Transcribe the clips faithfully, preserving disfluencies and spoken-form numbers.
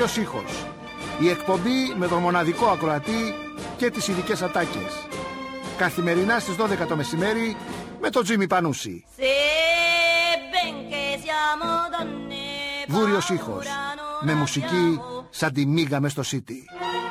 Βούριος ήχος. Η εκπομπή με τον μοναδικό ακροατή και τις ειδικές ατάκες. Καθημερινά στις δώδεκα το μεσημέρι με τον Τζίμι Πανούση. Βούριος ήχος. Με μουσική σαν τη μίγα μες στο City.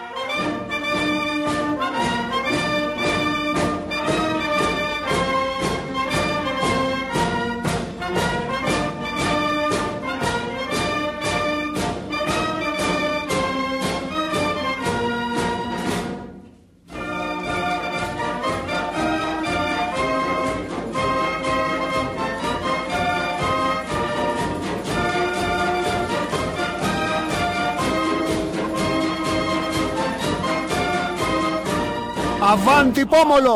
Avanti Pomolo!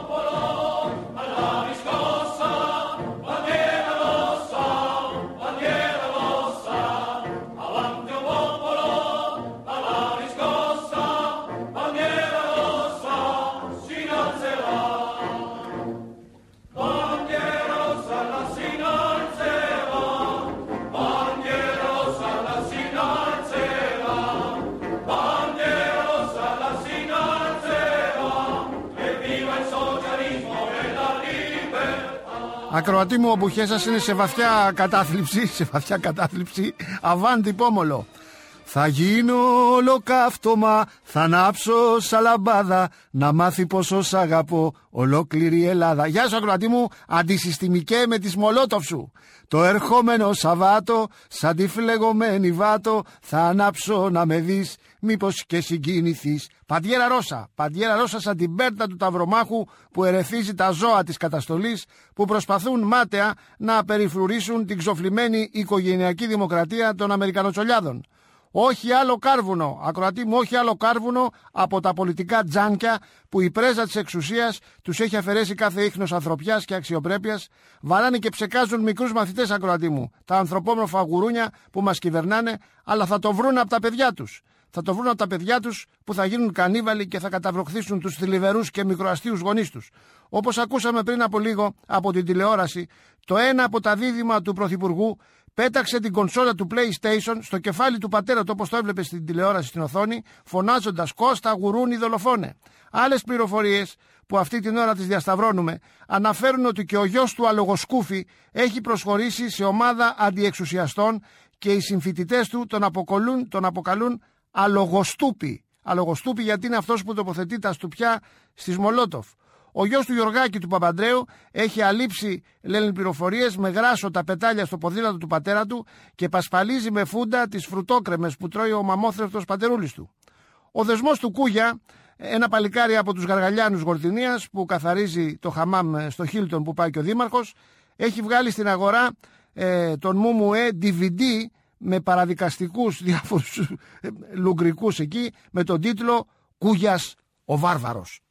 Ακροατή μου, ο μπουχές σας είναι σε βαθιά κατάθλιψη, σε βαθιά κατάθλιψη. Αβάντι Πόμολο. Θα γίνω ολοκαύτωμα, θα ανάψω σαλαμπάδα, να μάθει πόσο σ' αγαπώ ολόκληρη η Ελλάδα. Γεια σου ακροατή μου, αντισυστημικέ με τις Μολότοφ σου. Το ερχόμενο Σαββάτο, σαν τη φλεγωμένη βάτο, θα ανάψω να με δεις, μήπως και συγκινηθείς. Παντιέρα Ρώσα, Παντιέρα Ρώσα σαν την πέρτα του ταυρομάχου που ερεθίζει τα ζώα της καταστολής, που προσπαθούν μάταια να περιφρουρήσουν την ξοφλημένη οικογενειακή δημοκρατία των Αμερικανοτσολιάδων. Όχι άλλο κάρβουνο, ακροατή μου, όχι άλλο κάρβουνο από τα πολιτικά τζάνκια που η πρέζα της εξουσίας τους έχει αφαιρέσει κάθε ίχνος ανθρωπιάς και αξιοπρέπειας. Βαράνε και ψεκάζουν μικρούς μαθητές, ακροατή μου, τα ανθρωπόμορφα γουρούνια που μας κυβερνάνε, αλλά θα το βρουν από τα παιδιά τους. Θα το βρουν από τα παιδιά τους που θα γίνουν κανίβαλοι και θα καταβροχθήσουν τους θλιβερούς και μικροαστίους γονείς τους. Όπως ακούσαμε πριν από λίγο από την τηλεόραση, το ένα από τα δίδυμα του Πρωθυπουργού πέταξε την κονσόλα του PlayStation στο κεφάλι του πατέρα του, όπως το έβλεπε στην τηλεόραση στην οθόνη, φωνάζοντας «Κώστα, γουρούνι, δολοφόνε». Άλλες πληροφορίες που αυτή την ώρα τις διασταυρώνουμε αναφέρουν ότι και ο γιος του Αλογοσκούφη έχει προσχωρήσει σε ομάδα αντιεξουσιαστών και οι συμφοιτητές του τον αποκαλούν, τον αποκαλούν Αλογοστούπη. Αλογοστούπη γιατί είναι αυτός που τοποθετεί τα στουπιά στις Μολότοφ. Ο γιος του Γιωργάκη του Παπαντρέου έχει αλείψει, λένε πληροφορίες, με γράσο τα πετάλια στο ποδήλατο του πατέρα του και πασπαλίζει με φούντα τις φρουτόκρεμες που τρώει ο μαμόθρευτος πατερούλης του. Ο δεσμός του Κούγια, ένα παλικάρι από τους Γαργαλιάνους Γορτινίας που καθαρίζει το χαμάμ στο Χίλτον που πάει και ο δήμαρχος, έχει βγάλει στην αγορά ε, τον Μούμουε ντι βι ντι με παραδικαστικούς διάφορους ε, λουγκρικούς εκεί με τον τίτλο «Κούγιας ο Βάρβαρος».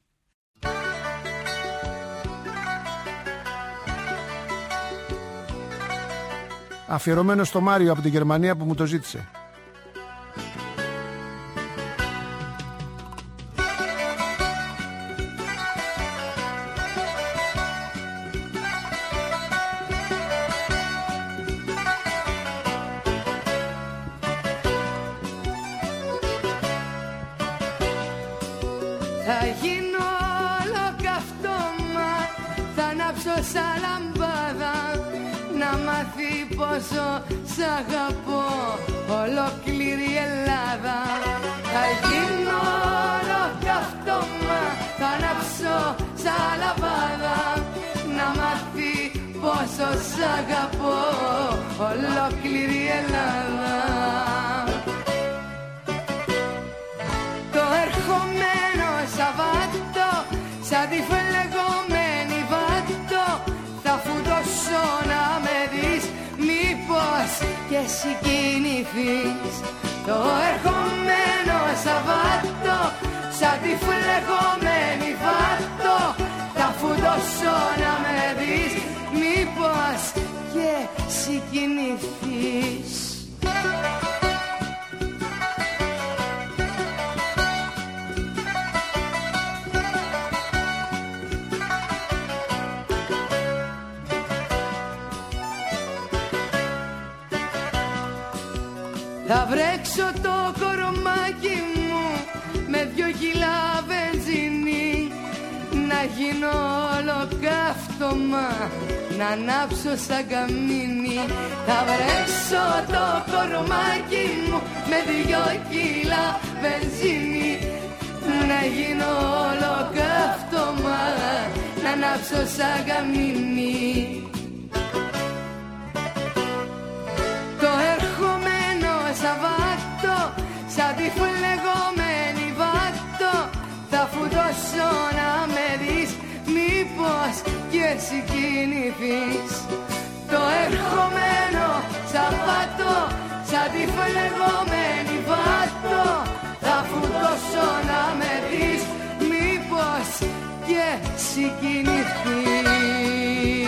Αφιερωμένο στο Μάριο από την Γερμανία που μου το ζήτησε. Θα γίνω ολοκαυτώμα, θα ανάψω σαν λαμπάδα, να μάθει πόσο σ' αγαπώ ολόκληρη η Ελλάδα. Θα γίνω ολοκαυτώμα, θα ανάψω σαν λαμπάδα, να μάθει πόσο σ' αγαπώ ολόκληρη η Ελλάδα. Το ερχομένο Σαββάτο, σαν τη φλεγωμένη βάτο, θα φουντώσω να με δεις, μήπως και συγκινηθείς. Το ερχομένο Σαββάτο, σαν τη φλεγωμένη βάτο, θα φουντώσω να με δεις, μήπως και συγκινηθείς. Θα βρέξει βρέξω το κορομάκι μου με δυο κιλά βενζίνη, να γίνω ολοκαύτωμα, να ανάψω σαν καμίνι. Θα βρέξω το κορομάκι μου με δυο κιλά βενζίνη, να γίνω ολοκαύτωμα, να ανάψω σαν καμίνι. Το ερχομένο Σαββάτο, σαν τη φλεγόμενη βάτο, θα φουτώσω να με δεις, μήπως και εσύ κινηθείς. Το ερχομένο Σαββάτο, σαν τη φλεγόμενη βάτο, θα φουτώσω να με δεις, μήπως και εσύ κινηθείς.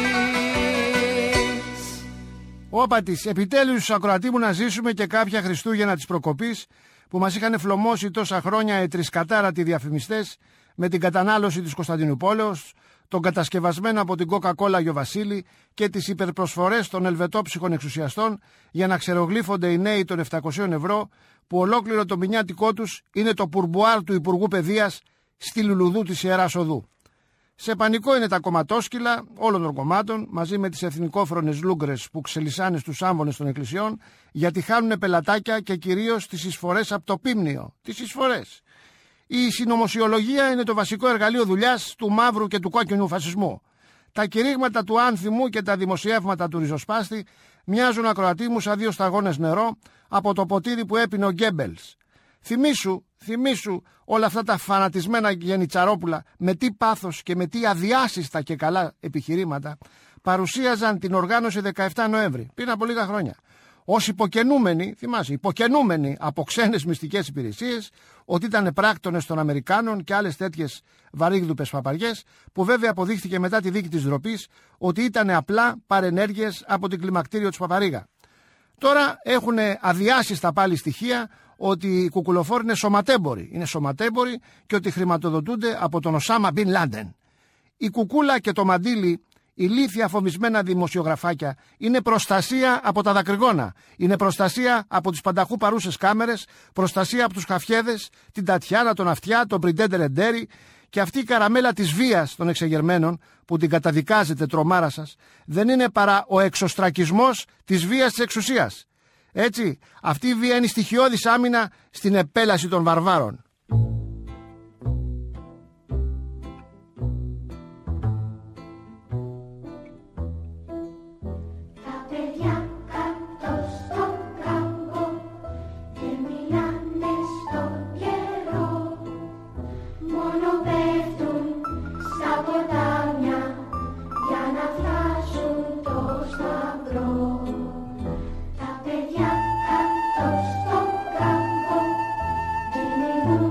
Όπα της, επιτέλους ακροατή μου να ζήσουμε και κάποια Χριστούγεννα της προκοπής που μας είχαν φλωμώσει τόσα χρόνια οι τρισκατάρατοι διαφημιστές με την κατανάλωση της Κωνσταντινουπόλεως, τον κατασκευασμένο από την Coca-Cola Γιο Βασίλη και τις υπερπροσφορές των ελβετόψυχων εξουσιαστών για να ξερογλύφονται οι νέοι των επτακόσια ευρώ, που ολόκληρο το μηνιάτικό τους είναι το πουρμπουάρ του Υπουργού Παιδείας στη Λουλουδού της Ιεράς Οδού. Σε πανικό είναι τα κομματόσκυλα όλων των κομμάτων, μαζί με τις εθνικόφρονες λούγκρες που ξελισάνε στους άμβονες των εκκλησιών, γιατί χάνουνε πελατάκια και κυρίως τις εισφορές από το πίμνιο. Τις εισφορές. Η συνωμοσιολογία είναι το βασικό εργαλείο δουλειάς του μαύρου και του κόκκινου φασισμού. Τα κηρύγματα του άνθιμου και τα δημοσιεύματα του ριζοσπάστη μοιάζουν, ακροατή μου, σαν δύο σταγόνες νερό από το ποτήρι που έπινε ο Γκέμπελς. Θυμήσου, θυμήσου όλα αυτά τα φανατισμένα γενιτσαρόπουλα με τι πάθος και με τι αδιάσυστα και καλά επιχειρήματα παρουσίαζαν την οργάνωση δεκαεφτά Νοέμβρη, πριν από λίγα χρόνια, ως υποκαινούμενοι, θυμάσαι, υποκαινούμενοι από ξένες μυστικές υπηρεσίες, ότι ήταν πράκτονες των Αμερικάνων και άλλες τέτοιες βαρύγδουπες παπαριές, που βέβαια αποδείχθηκε μετά τη δίκη της ντροπής ότι ήταν απλά παρενέργειες από την κλιμακτήριο της Παπαρίγα. Τώρα έχουν αδιάσυστα πάλι στοιχεία ότι οι κουκουλοφόροι είναι σωματέμποροι. Είναι σωματέμποροι και ότι χρηματοδοτούνται από τον Οσάμα Μπιν Λάντεν. Η κουκούλα και το μαντίλι, ηλίθια φομισμένα δημοσιογραφάκια, είναι προστασία από τα δακρυγόνα. Είναι προστασία από τις πανταχού παρούσες κάμερες, προστασία από τους χαφιέδες, την Τατιάνα, τον Αυτιά, τον Πριντέντε Ρεντέρι, και αυτή η καραμέλα της βίας των εξεγερμένων που την καταδικάζετε, τρομάρα σας, δεν είναι παρά ο εξωστρακισμός της βίας της εξουσίας. Έτσι, αυτή η βία είναι στοιχειώδης άμυνα στην επέλαση των βαρβάρων. Thank you.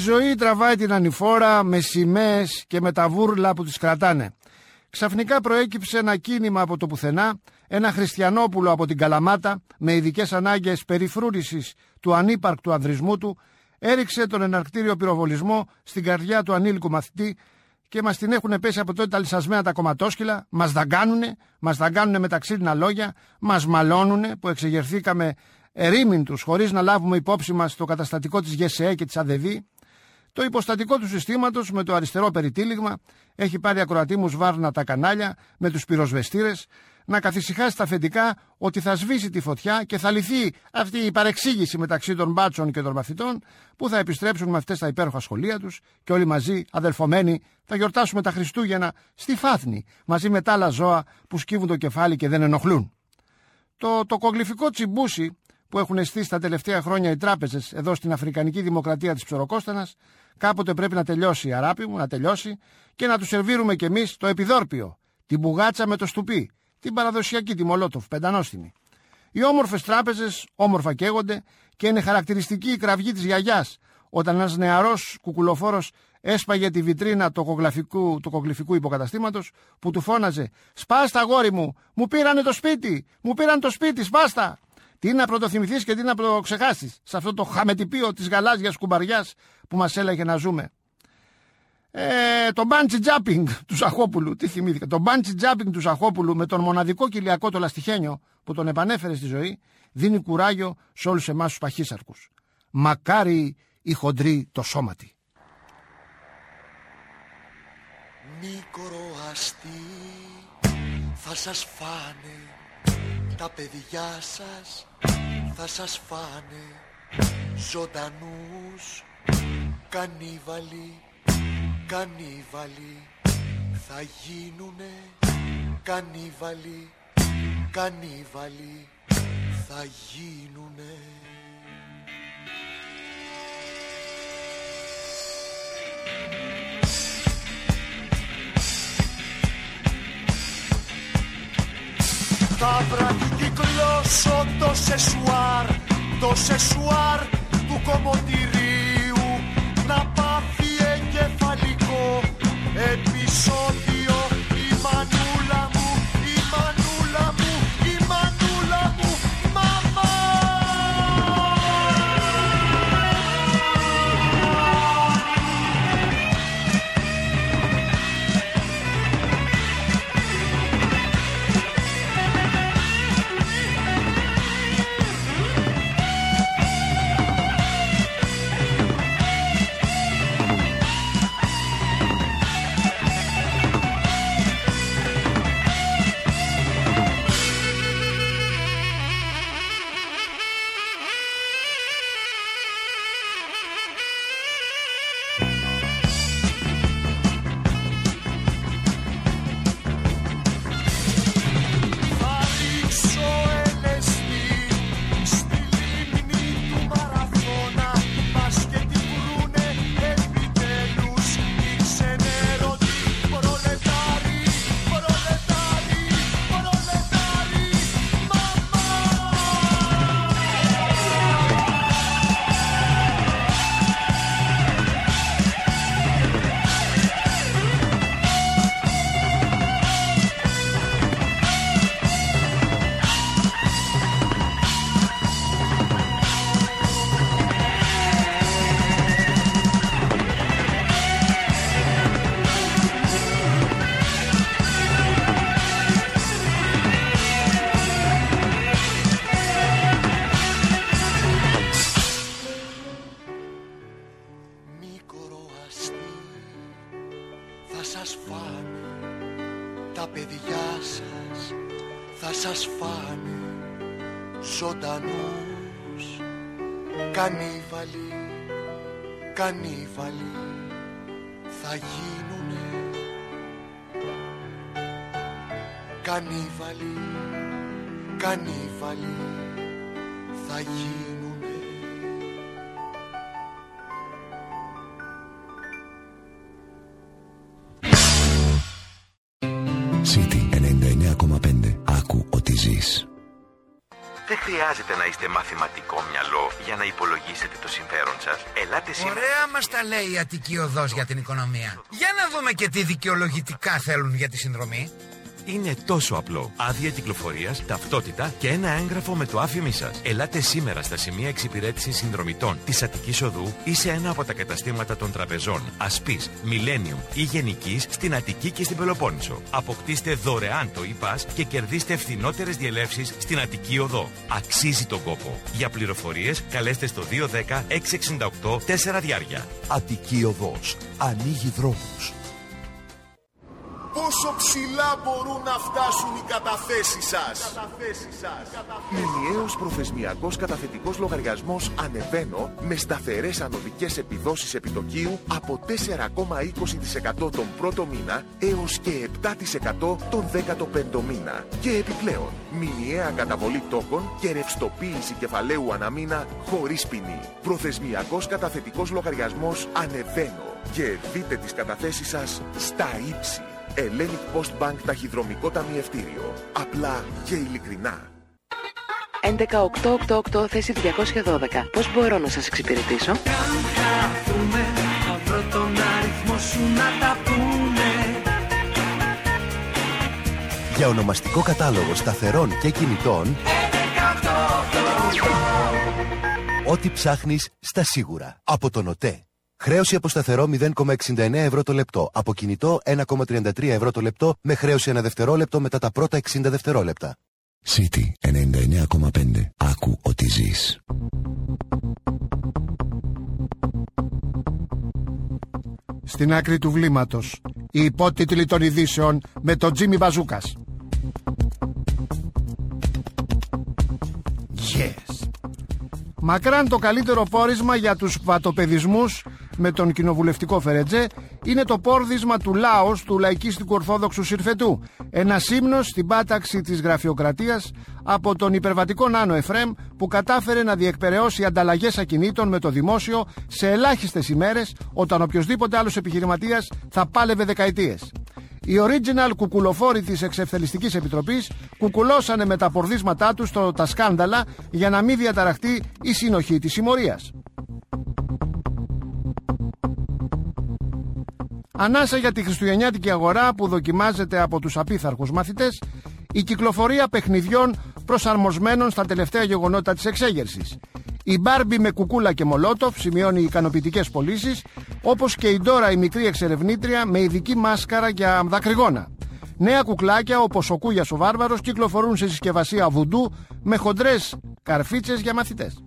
ζωή τραβάει την ανηφόρα με σημαίες και με τα βούρλα που τις κρατάνε. Ξαφνικά προέκυψε ένα κίνημα από το πουθενά, ένα Χριστιανόπουλο από την Καλαμάτα με ειδικές ανάγκες περιφρούρησης του ανύπαρκτου ανδρισμού του, έριξε τον εναρκτήριο πυροβολισμό στην καρδιά του ανήλικου μαθητή και μας την έχουν πέσει από τότε τα λυσασμένα τα κομματόσκυλα, μας δαγκάνουνε, μας δαγκάνουνε με τα ξύλινα λόγια, μας μαλώνουνε που εξεγερθήκαμε ερήμην-τους χωρίς να λάβουμε υπόψη μας το καταστατικό της ΓΕΣΕΕ και της ΑΔΕΒΗ. Το υποστατικό του συστήματος με το αριστερό περιτύλιγμα έχει πάρει ακροατή μου σβάρνα τα κανάλια με τους πυροσβεστήρες να καθησυχάσει τα αφεντικά ότι θα σβήσει τη φωτιά και θα λυθεί αυτή η παρεξήγηση μεταξύ των μπάτσων και των μαθητών που θα επιστρέψουν με αυτές τα υπέροχα σχολεία τους και όλοι μαζί αδελφωμένοι θα γιορτάσουμε τα Χριστούγεννα στη Φάθνη μαζί με τα άλλα ζώα που σκύβουν το κεφάλι και δεν ενοχλούν. Το, το κογλυφικό τσιμπούσι που έχουν στήσει τα τελευταία χρόνια οι τράπεζες εδώ στην Αφρικανική Δημοκρατία της Ψωροκόστανας, κάποτε πρέπει να τελειώσει, αράπη μου, να τελειώσει και να του σερβίρουμε κι εμείς το επιδόρπιο, την μπουγάτσα με το στουπί, την παραδοσιακή, τη Μολότοφ, πεντανόστιμη. Οι όμορφες τράπεζες όμορφα καίγονται και είναι χαρακτηριστική η κραυγή της γιαγιάς όταν ένας νεαρός κουκουλοφόρος έσπαγε τη βιτρίνα του κογλυφικού, του κογλυφικού υποκαταστήματος που του φώναζε «Σπάστα, αγόρι μου, μου πήρανε το σπίτι, μου πήραν το σπίτι, σπάστα!» Τι να πρωτοθυμηθείς και τι να πρωτοξεχάσεις σε αυτό το χαμετυπίο της γαλάζιας κουμπαριάς που μας έλεγε να ζούμε. Ε, το bungee jumping του Ζαχόπουλου, τι θυμήθηκα, το bungee jumping του Ζαχόπουλου με τον μοναδικό κοιλιακό το λαστιχένιο που τον επανέφερε στη ζωή, δίνει κουράγιο σε όλους εμάς τους παχύσαρκους. Μακάρι οι χοντροί το σώματι. Μικροαστή θα σας φάνε, τα παιδιά σας θα σας φάνε, ζωντανούς κανίβαλοι, κανίβαλοι θα γίνουνε, κανίβαλοι, κανίβαλοι θα γίνουνε. Θα βραδικυκλώσω το σεσουάρ, το σεσουάρ του κομμωτηρίου να πάθει εγκεφαλικό επεισόδιο. Η μανούλα μου, η μανούλα μου, η μανούλα μου, μαμά. Ζωντανούς κανίβαλοι, κανίβαλοι θα γίνουνε, κανίβαλοι, κανίβαλοι θα γίνουνε. City ενενήντα εννέα κόμμα πέντε. Άκου ότι ζεις. Δεν χρειάζεται να είστε μαθηματικό μυαλό για να υπολογίσετε το συμφέρον σας. Ελάτε σήμερα. Ωραία μας τα λέει η Αττική Οδός για την οικονομία. Για να δούμε και τι δικαιολογητικά θέλουν για τη συνδρομή. Είναι τόσο απλό. Άδεια κυκλοφορίας, ταυτότητα και ένα έγγραφο με το άφημί σας. Ελάτε σήμερα στα σημεία εξυπηρέτησης συνδρομητών της Αττικής Οδού ή σε ένα από τα καταστήματα των τραπεζών Ασπής, Millennium ή Γενικής στην Αττική και στην Πελοπόννησο. Αποκτήστε δωρεάν το e-pass και κερδίστε φθηνότερες διελεύσεις στην Αττική Οδό. Αξίζει τον κόπο. Για πληροφορίες καλέστε στο δύο ένα μηδέν έξι έξι οκτώ τέσσερα διάρκεια. Αττική Οδός. Ανοίγει δρόμους. Πόσο ψηλά μπορούν να φτάσουν οι καταθέσεις σας? Μηνιαίος προθεσμιακός καταθετικός λογαριασμός Ανεβαίνω με σταθερές ανωδικές επιδόσεις επιτοκίου από τέσσερα κόμμα είκοσι τοις εκατό τον πρώτο μήνα έως και επτά τοις εκατό τον δέκατο πέμπτο μήνα. Και επιπλέον, μηνιαία καταβολή τόκων και ρευστοποίηση κεφαλαίου αναμήνα χωρίς ποινή. Προθεσμιακός καταθετικός λογαριασμός Ανεβαίνω. Και δείτε τις καταθέσεις σας στα ύψη. Hellenic Post Bank ταχυδρομικό ταμιευτήριο. Απλά και ειλικρινά. έντεκα οκτώ οκτώ οκτώ θέση διακόσια δώδεκα. Πώς μπορώ να σας εξυπηρετήσω? Χαθούμε, θα βρω τον αριθμό σου να τα πούμε. Για ονομαστικό κατάλογο σταθερών και κινητών, έντεκα οκτώ οκτώ οκτώ. ό,τι ψάχνεις στα σίγουρα. Από τον ΟΤΕ. Χρέωση από σταθερό μηδέν κόμμα εξήντα εννέα ευρώ το λεπτό. Από κινητό ένα κόμμα τριάντα τρία ευρώ το λεπτό με χρέωση ένα δευτερόλεπτο μετά τα πρώτα εξήντα δευτερόλεπτα. City ενενήντα εννέα κόμμα πέντε. Άκου ότι ζεις. Στην άκρη του βλήματος, οι υπότιτλοι των ειδήσεων με τον Τζίμι Μπαζούκας. Yes. Μακράν το καλύτερο πόρισμα για τους βατοπεδισμούς με τον κοινοβουλευτικό Φερετζέ είναι το πόρδισμα του Λάος του λαϊκίστικου Ορθόδοξου Συρφετού, ένα ύμνος στην πάταξη της γραφειοκρατίας από τον υπερβατικό Νάνο Εφρέμ, που κατάφερε να διεκπεραιώσει ανταλλαγές ακινήτων με το δημόσιο σε ελάχιστες ημέρες, όταν οποιοσδήποτε άλλος επιχειρηματίας θα πάλευε δεκαετίες. Οι original κουκουλοφόροι της Εξευθελιστικής Επιτροπής κουκουλώσανε με τα πορδίσματά τους το, τα σκάνδαλα για να μην διαταραχτεί η συνοχή της συμμορίας. Ανάσα για τη χριστουγεννιάτικη αγορά που δοκιμάζεται από τους απίθαρχους μαθητές, η κυκλοφορία παιχνιδιών προσαρμοσμένων στα τελευταία γεγονότα της εξέγερσης. Η Μπάρμπι με κουκούλα και μολότοφ σημειώνει ικανοποιητικές πωλήσεις, όπως και η Ντόρα η μικρή εξερευνήτρια με ειδική μάσκαρα για δακρυγόνα. Νέα κουκλάκια όπως ο Κούγιας ο Βάρβαρος κυκλοφορούν σε συσκευασία βουντού με χοντρές καρφίτσες για μαθητές.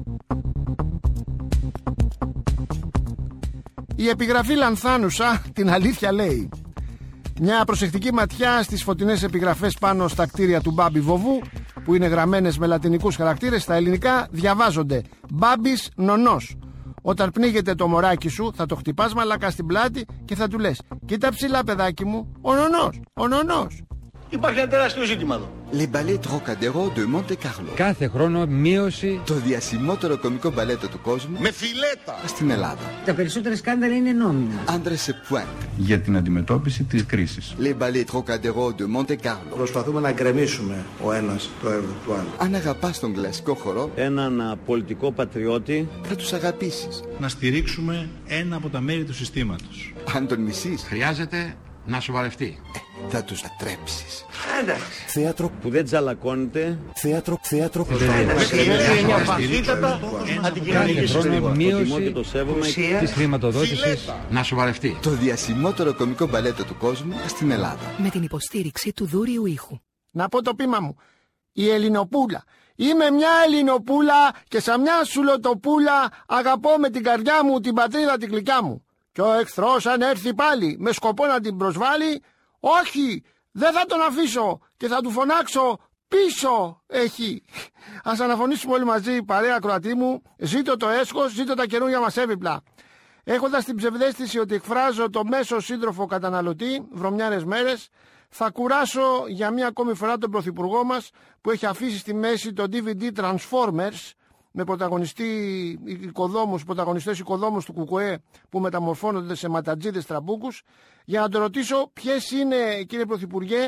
Η επιγραφή Λανθάνουσα την αλήθεια λέει. Μια προσεκτική ματιά στις φωτεινές επιγραφές πάνω στα κτίρια του Μπάμπη Βοβού, που είναι γραμμένες με λατινικούς χαρακτήρες, στα ελληνικά διαβάζονται Μπάμπης Νονός. Όταν πνίγεται το μωράκι σου, θα το χτυπάς μαλακά στην πλάτη και θα του λες: κοίτα ψηλά, παιδάκι μου, ο Νονός, ο Νονός. Υπάρχει ένα τεράστιο ζήτημα εδώ. Les ballets Trocadéro de Monte Carlo. Κάθε χρόνο μείωση. Το διασημότερο κωμικό μπαλέτο του κόσμου. Με φιλέτα. Στην Ελλάδα. Τα περισσότερα σκάνδαλα είναι νόμιμα. Άντρες σε pointe. Για την αντιμετώπιση της κρίσης. Les ballets Trocadéro de Monte Carlo. Προσπαθούμε να γκρεμίσουμε ο ένας το έργο του άλλου. Αν αγαπάς τον κλασικό χορό, έναν πολιτικό πατριώτη, θα τους αγαπήσεις. Να στηρίξουμε ένα από τα μέρη του συστήματος. Αν τον μισείς, χρειάζεται να σοβαρευτεί. Ε, θα τους ατρέψεις. Εντάξει. Θέατρο που δεν τζαλακώνεται. Θέατρο, θέατρο. Βαθύτατα αντικειμενική συμπεριφορά. Μείωση της χρηματοδότησης να σοβαρευτεί. Το διασημότερο κωμικό μπαλέτο του κόσμου στην Ελλάδα. Με την υποστήριξη του Δούριου Ήχου. Να πω το πείμα μου. Η Ελληνοπούλα. Είμαι μια Ελληνοπούλα και σαν μια σουλοτοπούλα αγαπώ με την καρδιά μου την πατρίδα τη γλυκιά μου. Και ο εχθρός αν έρθει πάλι με σκοπό να την προσβάλλει, όχι, δεν θα τον αφήσω και θα του φωνάξω πίσω έχει. Ας αναφωνήσουμε όλοι μαζί, παρέα Κροατή μου, ζήτω το έσχος, ζήτω τα καινούργια μας έπιπλα. Έχοντας την ψευδαίσθηση ότι εκφράζω το μέσο σύντροφο καταναλωτή, βρωμιάρες μέρες, θα κουράσω για μία ακόμη φορά τον Πρωθυπουργό μας που έχει αφήσει στη μέση το ντι βι ντι Transformers, με πρωταγωνιστή οικοδόμους, πρωταγωνιστές οικοδόμους του Κουκουέ που μεταμορφώνονται σε ματατζίδες τραμπούκους, για να το ρωτήσω ποιες είναι, κύριε Πρωθυπουργέ,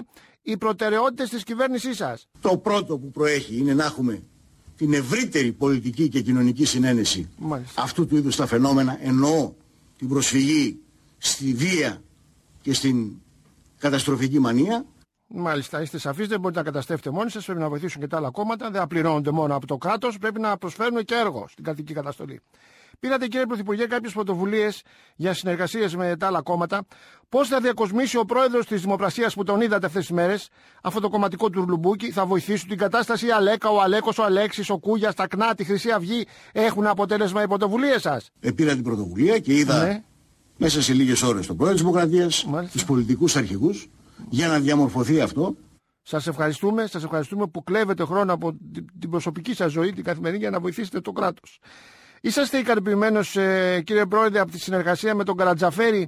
οι προτεραιότητες της κυβέρνησής σας? Το πρώτο που προέχει είναι να έχουμε την ευρύτερη πολιτική και κοινωνική συνένεση Μάλιστα. αυτού του είδους τα φαινόμενα, εννοώ την προσφυγή στη βία και στην καταστροφική μανία. Μάλιστα, είστε σαφείς, δεν μπορείτε να καταστρέφετε μόνοι σας, πρέπει να βοηθήσουν και τα άλλα κόμματα, δεν απληρώνονται μόνο από το κράτος, πρέπει να προσφέρουν και έργο στην κρατική καταστολή. Πήρατε, κύριε Πρωθυπουργέ, κάποιες πρωτοβουλίες για συνεργασίες με τα άλλα κόμματα. Πώς θα διακοσμήσει ο πρόεδρος της Δημοπρασίας που τον είδατε αυτές τις μέρες, αυτό το κομματικό του Ρουλουμπούκι, θα βοηθήσουν την κατάσταση? Η Αλέκα, ο Αλέκος, ο Αλέξης, ο Κούγιας, τα ΚΝΑ, τη Χρυσή Αυγή έχουν αποτέλεσμα οι πρωτοβουλίες σας? Ε, πήρα την πρωτοβουλία και είδα ναι. μέσα σε λίγες ώρες τον πρόεδρο της Δημοκρατίας, τους πολιτικούς αρχηγούς, για να διαμορφωθεί αυτό. Σας ευχαριστούμε, σας ευχαριστούμε που κλέβετε χρόνο από την προσωπική σας ζωή, την καθημερινή, για να βοηθήσετε το κράτος. Είσαστε ικανοποιημένος, ε, κύριε Πρόεδρε, από τη συνεργασία με τον Καρατζαφέρη,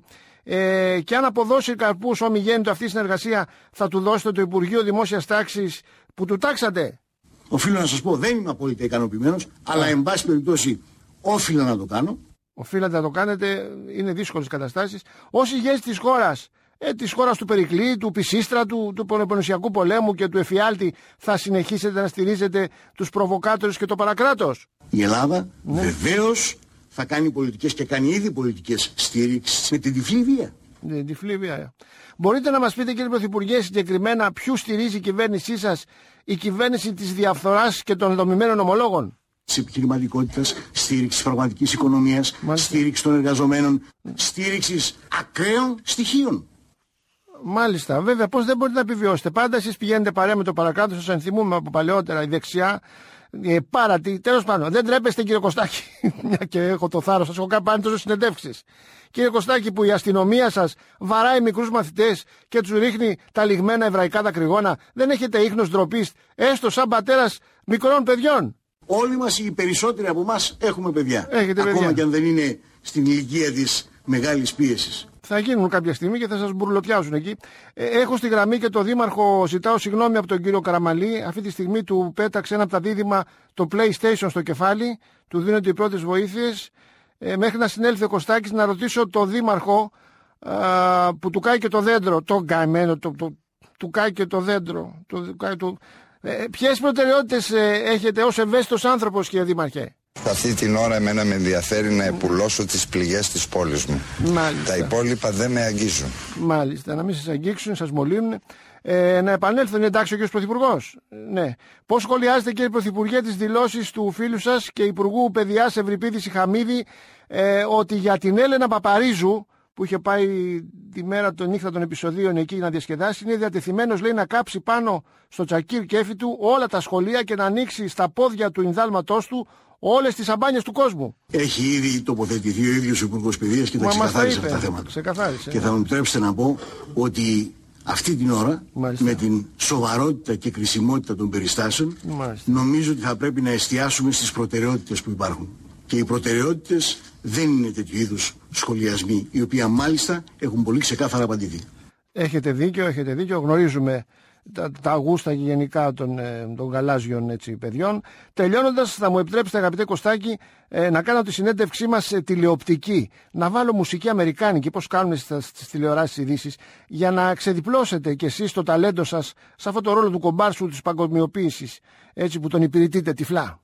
ε, και αν αποδώσει καρπούς ομιγέννητο αυτή η συνεργασία, θα του δώσετε το Υπουργείο Δημόσιας Τάξης που του τάξατε? Οφείλω να σας πω, δεν είμαι απόλυτα ικανοποιημένος, αλλά εν πάση περιπτώσει όφιλα να το κάνω. Οφείλατε να το κάνετε, είναι δύσκολες καταστάσεις. Ως ηγέτης της χώρας, ε, της χώρας του Περικλή, του Πισίστρατου, του Πελοποννησιακού πολέμου και του Εφιάλτη, θα συνεχίσετε να στηρίζετε τους προβοκάτορες και το παρακράτος? Η Ελλάδα ναι. βεβαίως θα κάνει πολιτικές και κάνει ήδη πολιτικές στήριξης με την τυφλή βία. Ναι, τυφλή βία. Μπορείτε να μας πείτε, κύριε Πρωθυπουργέ, συγκεκριμένα ποιους στηρίζει η κυβέρνησή σας, η κυβέρνηση της διαφθοράς και των δομημένων ομολόγων? Της επιχειρηματικότητας, στήριξη της πραγματικής οικονομίας, Μάλιστα. στήριξη των εργαζομένων, στήριξη ακραίων στοιχείων. Μάλιστα, βέβαια, πώς δεν μπορείτε να επιβιώσετε? Πάντα εσείς πηγαίνετε παρέα με το παρακράτος, σας ενθυμούμε από παλαιότερα, η δεξιά, ε, πάρατη, τέλος πάντων. Δεν τρέπεστε, κύριε Κωστάκη, μια και έχω το θάρρος, σας έχω κάνει τόσο συνεντεύξεις. Κύριε Κωστάκη, που η αστυνομία σας βαράει μικρούς μαθητές και τους ρίχνει τα λιγμένα εβραϊκά δακρυγόνα, δεν έχετε ίχνος ντροπής, έστω σαν πατέρας μικρών παιδιών? Όλοι μας, οι περισσότεροι από εμάς, έχουμε παιδιά. Έχετε Ακόμα παιδιά. και αν δεν είναι στην ηλικία της μεγάλης πίεσης. Θα γίνουν κάποια στιγμή και θα σας μπουρλωτιάζουν εκεί. Ε, έχω στη γραμμή και το δήμαρχο, ζητάω συγγνώμη από τον κύριο Καραμαλή. Αυτή τη στιγμή του πέταξε ένα από τα δίδυμα το PlayStation στο κεφάλι, του δίνονται οι πρώτες βοήθειες. Ε, μέχρι να συνέλθει ο Κωστάκης, να ρωτήσω το δήμαρχο α, που του κάει και το δέντρο. Το καημένο, το, το, του κάει και το δέντρο. Το, το, το, ε, ποιες προτεραιότητες ε, έχετε ως ευαίσθητος άνθρωπος, κύριε Δήμαρχε? Αυτή την ώρα εμένα με ενδιαφέρει να επουλώσω τις πληγές της πόλης μου. Μάλιστα. Τα υπόλοιπα δεν με αγγίζουν. Μάλιστα, να μην σας αγγίξουν, σας μολύνουν. Ε, να επανέλθουν, είναι εντάξει ο κύριος Πρωθυπουργός? Ναι. Πώς σχολιάζετε, κύριε Πρωθυπουργέ, τις δηλώσεις του φίλου σας και Υπουργού Παιδιάς Ευρυπίδη Σιχαμίδη, ε, ότι για την Έλενα Παπαρίζου, που είχε πάει τη μέρα, τη νύχτα των επεισοδίων εκεί να διασκεδάσει, είναι διατεθειμένος, λέει, να κάψει πάνω στο τσακίρ κέφι του όλα τα σχολεία και να ανοίξει στα πόδια του ινδάλματός του όλες τις αμπάνιες του κόσμου. Έχει ήδη τοποθετηθεί ο ίδιος ο Υπουργός Παιδείας και τα ξεκαθάρισε αυτά τα θέματα. Ξεκαθάρισε. Και θα μου επιτρέψετε να πω ότι αυτή την ώρα, Μάλιστα. με την σοβαρότητα και κρισιμότητα των περιστάσεων, Μάλιστα. νομίζω ότι θα πρέπει να εστιάσουμε στις προτεραιότητες που υπάρχουν. Και οι προτεραιότητες δεν είναι τέτοιου είδους σχολιασμοί, οι οποίοι μάλιστα έχουν πολύ ξεκάθαρα απαντηθεί. Έχετε δίκιο, έχετε δίκιο. Γνωρίζουμε τα, τα γούστα γενικά των, των γαλάζιων έτσι, παιδιών. Τελειώνοντας, θα μου επιτρέψετε, αγαπητέ Κωστάκη, ε, να κάνω τη συνέντευξή μας ε, τηλεοπτική. Να βάλω μουσική αμερικάνικη, πώς κάνουν στις τηλεοράσεις ειδήσεις, για να ξεδιπλώσετε κι εσείς το ταλέντο σας σε αυτό το ρόλο του κομπάρσου της παγκοσμιοποίησης, έτσι που τον υπηρετείτε τυφλά.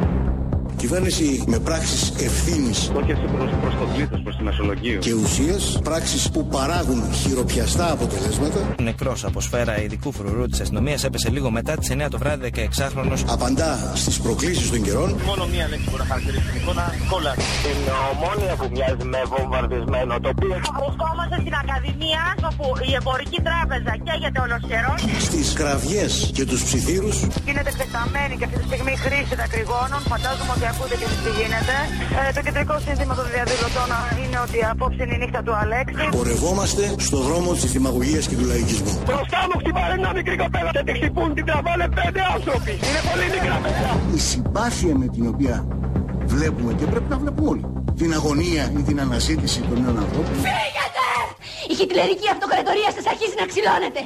Κυβέρνηση με πράξεις ευθύνης προς το πλήθος, προς τη Μεσολογγίου και ουσίας, πράξεις που παράγουν χειροπιαστά αποτελέσματα. Νεκρός από σφαίρα ειδικού φρουρού της αστυνομίας έπεσε λίγο μετά τις εννιά το βράδυ, δεκαεξάχρονος. Απαντά στις προκλήσεις των καιρών. Μόνο μία λέξη μπορεί να χαρακτηρίσει την εικόνα, κόλλα. Την ομόνια που μοιάζει με βομβαρδισμένο τοπίο. Βρισκόμαστε στην Ακαδημία, όπου η εμπορική τράπεζα καίγεται όλος καιρός. Στις κραυγές και τους ψιθύρους. Γίνεται εκτεταμένη και αυτή τη στιγμή χρήση δακρυγόνων. Φαντάζομαι ότι ακούτε και τι γίνεται. Ε, το κεντρικό σύνθημα των διαδηλωτών είναι ότι απόψε είναι η νύχτα του Αλέξη. Πορευόμαστε στο δρόμο της δημαγωγίας και του λαϊκισμού. Μπροστά μου χτυπάει μια μικρή κοπέλα και τη χτυπούν, την τραβάνε πέντε άνθρωποι. Είναι πολύ μικρά παιδιά. Η συμπάθεια με την οποία βλέπουμε, και πρέπει να βλέπουμε όλοι, την αγωνία ή την αναζήτηση των νέων ανθρώπων. Φύγετε! Η χιτλερική αυτοκρατορία σας αρχίζει να ξυλώνεται.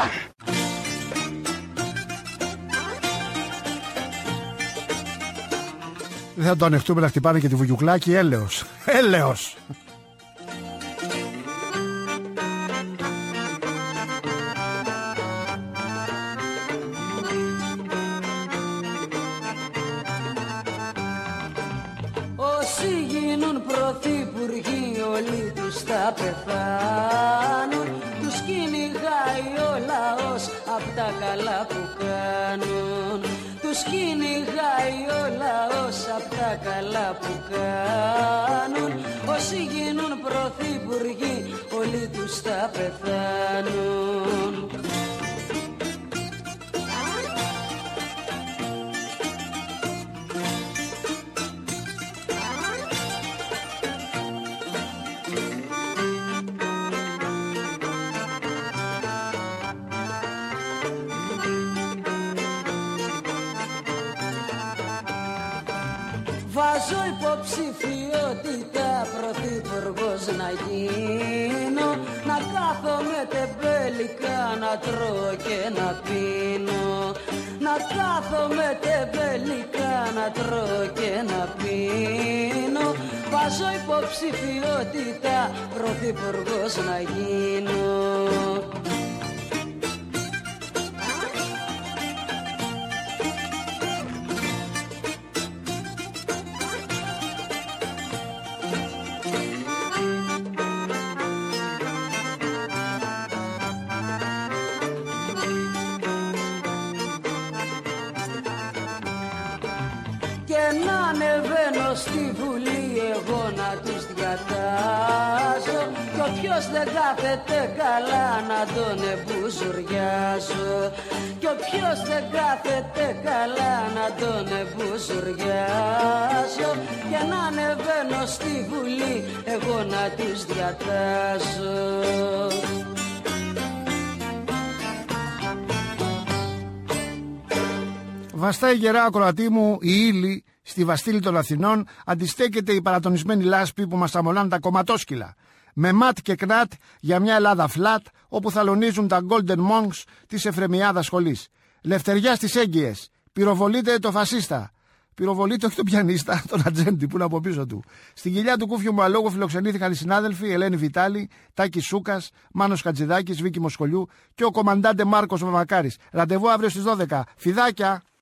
Δεν θα το ανεχτούμε να χτυπάνε και τη Βουγιουκλάκη. Έλεος. Έλεος. θα πεθάνουν. Τους κυνηγάει ο λαός απ' τα καλά που κάνουν. Τους κυνηγάει ο λαός απ' τα καλά που κάνουν. Όσοι γίνουν πρωθυπουργοί όλοι τους θα πεθάνουν. Βάζω υποψηφιότητα πρωθυπουργός να γίνω. Να κάθομαι τεμπέλικα να τρώω και να πίνω. Να κάθομαι τεμπέλικα να τρώω και να πίνω. Βάζω υποψηφιότητα πρωθυπουργός να γίνω. Στη Βουλή εγώ να τους διατάζω. Κι όποιος δεν κάθεται καλά να τον εμπουζουριάζω. Κι όποιος δεν κάθεται καλά να τον εμπουζουριάζω. Και να ανεβαίνω στη Βουλή εγώ να τους διατάζω. Βαστάει γερά ακροατή μου η ύλη. Στη Βαστήλη των Αθηνών αντιστέκεται η παρατονισμένη λάσπη που μας αμολάνε τα κομματόσκυλα. Με ματ και κνάτ για μια Ελλάδα φλατ όπου θαλονίζουν τα Golden Monks της Εφρεμιάδας σχολής. Λευτεριά στις έγκυες. Πυροβολείτε το φασίστα. Πυροβολείτε όχι τον πιανίστα, τον ατζέντη που είναι από πίσω του. Στην κοιλιά του κούφιου μου αλόγου φιλοξενήθηκαν οι συνάδελφοι Ελένη Βιτάλη, Τάκη Σούκας, Μάνος Χατζηδάκης, Βίκη Μοσχολιού και ο κομμαντάντε Μάρκος Μαμακάρης. Ραντεβού αύριο στις δώδεκα. Φιδάκια!